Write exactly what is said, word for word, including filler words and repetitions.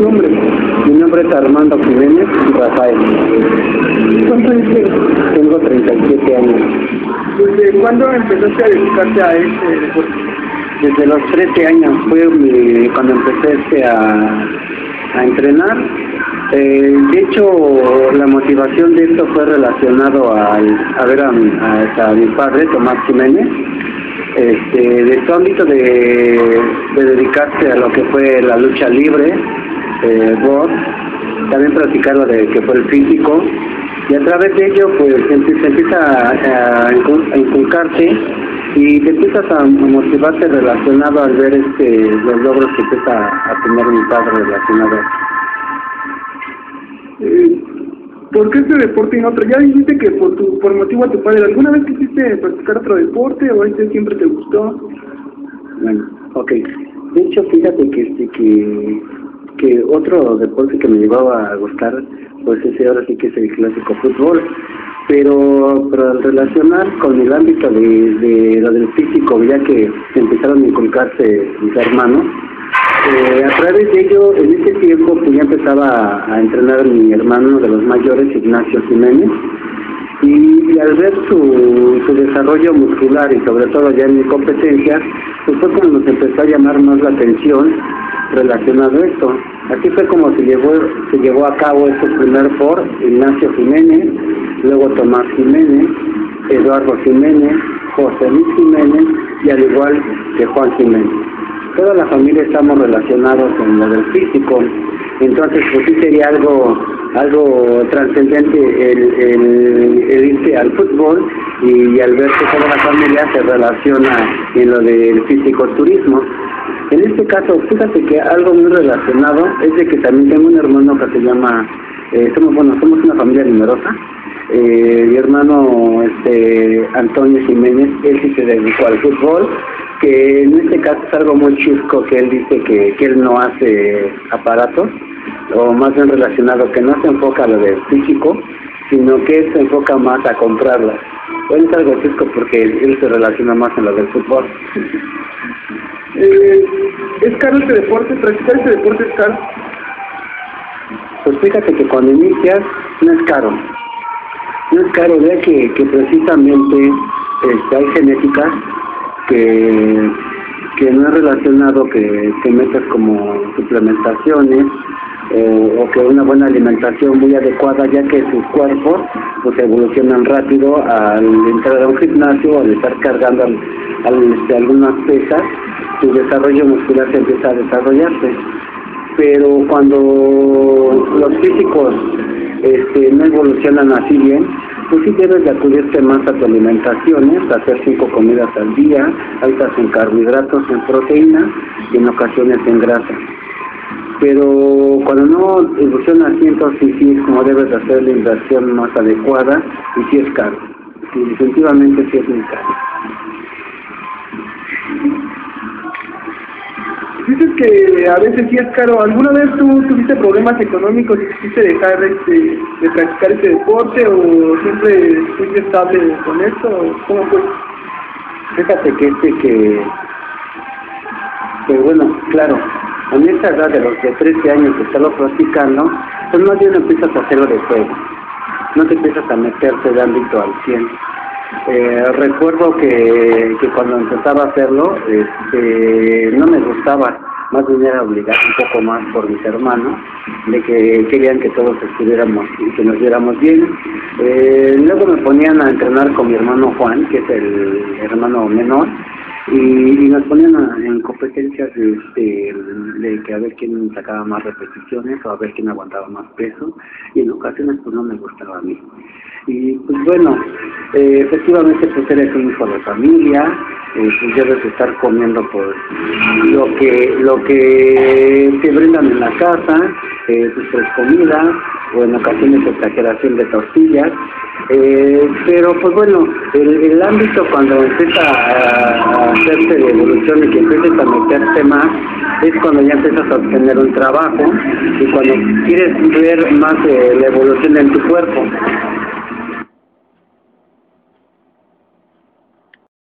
tu nombre? Mi nombre es Armando Jiménez Rafael. ¿Cuántos años tienes? Tengo treinta y siete años. ¿Desde cuándo empezaste a dedicarte a este deporte? Desde los trece años fue mi, cuando empecé este, a, a entrenar. Eh, de hecho, la motivación de esto fue relacionado al, a ver a, a, a mi padre, Tomás Jiménez, este, de su ámbito de, de dedicarse a lo que fue la lucha libre, eh, box, también practicar lo de que fue el físico, y a través de ello pues se empieza a, a inculcarte y te empiezas a motivarte relacionado al ver este los logros que empieza a tener mi padre relacionado. Eh, ¿Por qué este deporte y no otro? Ya dijiste que por tu por motivo a tu padre. ¿Alguna vez quisiste practicar otro deporte o este siempre te gustó? Bueno, ok. De hecho, fíjate que este que que otro deporte que me llevaba a gustar, pues ese ahora sí que es el clásico fútbol. Pero, pero al relacionar con el ámbito de, de lo del físico, ya que empezaron a inculcarse mis hermanos, eh, a través de ello, en ese tiempo pues ya empezaba a, a entrenar a mi hermano de los mayores, Ignacio Jiménez, y, y al ver su, su desarrollo muscular y sobre todo ya en mi competencia, pues fue como nos empezó a llamar más la atención relacionado a esto. Así fue como se llevó, se llevó a cabo esto primero por Ignacio Jiménez, luego Tomás Jiménez, Eduardo Jiménez, José Luis Jiménez y al igual que Juan Jiménez. Toda la familia estamos relacionados en lo del físico, entonces pues sí sería algo algo trascendente el, el, el irse al fútbol y, y al ver que toda la familia se relaciona en lo del físico-turismo. En este caso, fíjate que algo muy relacionado es de que también tengo un hermano que se llama, eh, somos bueno, somos una familia numerosa. Eh, mi hermano este Antonio Jiménez, él sí se dedicó al fútbol, que en este caso es algo muy chusco que él dice que, que él no hace aparatos, o más bien relacionado, que no se enfoca a lo del físico, sino que se enfoca más a comprarlas. Bueno, es algo chusco porque él, él se relaciona más en lo del fútbol. Eh, ¿Es caro este deporte? ¿Practicar este deporte es caro? Pues fíjate que cuando inicias no es caro. No es caro, ya que, que precisamente este, hay genéticas que, que no es relacionado que, que metas como suplementaciones eh, o que una buena alimentación muy adecuada, ya que sus cuerpos pues evolucionan rápido al entrar a un gimnasio, al estar cargando al, al, este, algunas pesas, su desarrollo muscular se empieza a desarrollarse. Pero cuando los físicos este, no evolucionan así bien, pues sí debes de acudirte más a tu alimentación, hacer cinco comidas al día, altas en carbohidratos, en proteínas y en ocasiones en grasa. Pero cuando no evoluciona así, entonces sí es como debes de hacer la inversión más adecuada y sí es caro. Y definitivamente sí es muy caro. Dices que a veces sí es caro. ¿Alguna vez tú tuviste problemas económicos y quisiste dejar este, de practicar este deporte o siempre fuiste estable con esto? ¿Cómo fue? Fíjate que este que, que bueno, claro, a mi esta edad de los de trece años que estaba practicando, pues más bien empiezas a hacerlo de juego, no te empiezas a meterte de ámbito al cien. Eh, recuerdo que, que cuando empezaba a hacerlo, este, no me gustaba, más bien era obligado un poco más por mis hermanos, de que querían que todos estuviéramos y que nos viéramos bien. Eh, luego me ponían a entrenar con mi hermano Juan, que es el hermano menor, y, y nos ponían a, en competencias de, este, de que a ver quién sacaba más repeticiones o a ver quién aguantaba más peso, y en ocasiones pues no me gustaba a mí. Y pues bueno, eh, efectivamente pues eres un hijo de familia, eh, pues debes estar comiendo por lo que lo que te brindan en la casa, eh, tus tres comidas, o en ocasiones exageración de tortillas, eh, pero pues bueno, el, el ámbito cuando empieza a, a hacerse de evolución y que empiezas a meterte más, es cuando ya empiezas a obtener un trabajo y cuando quieres ver más eh, la evolución en tu cuerpo.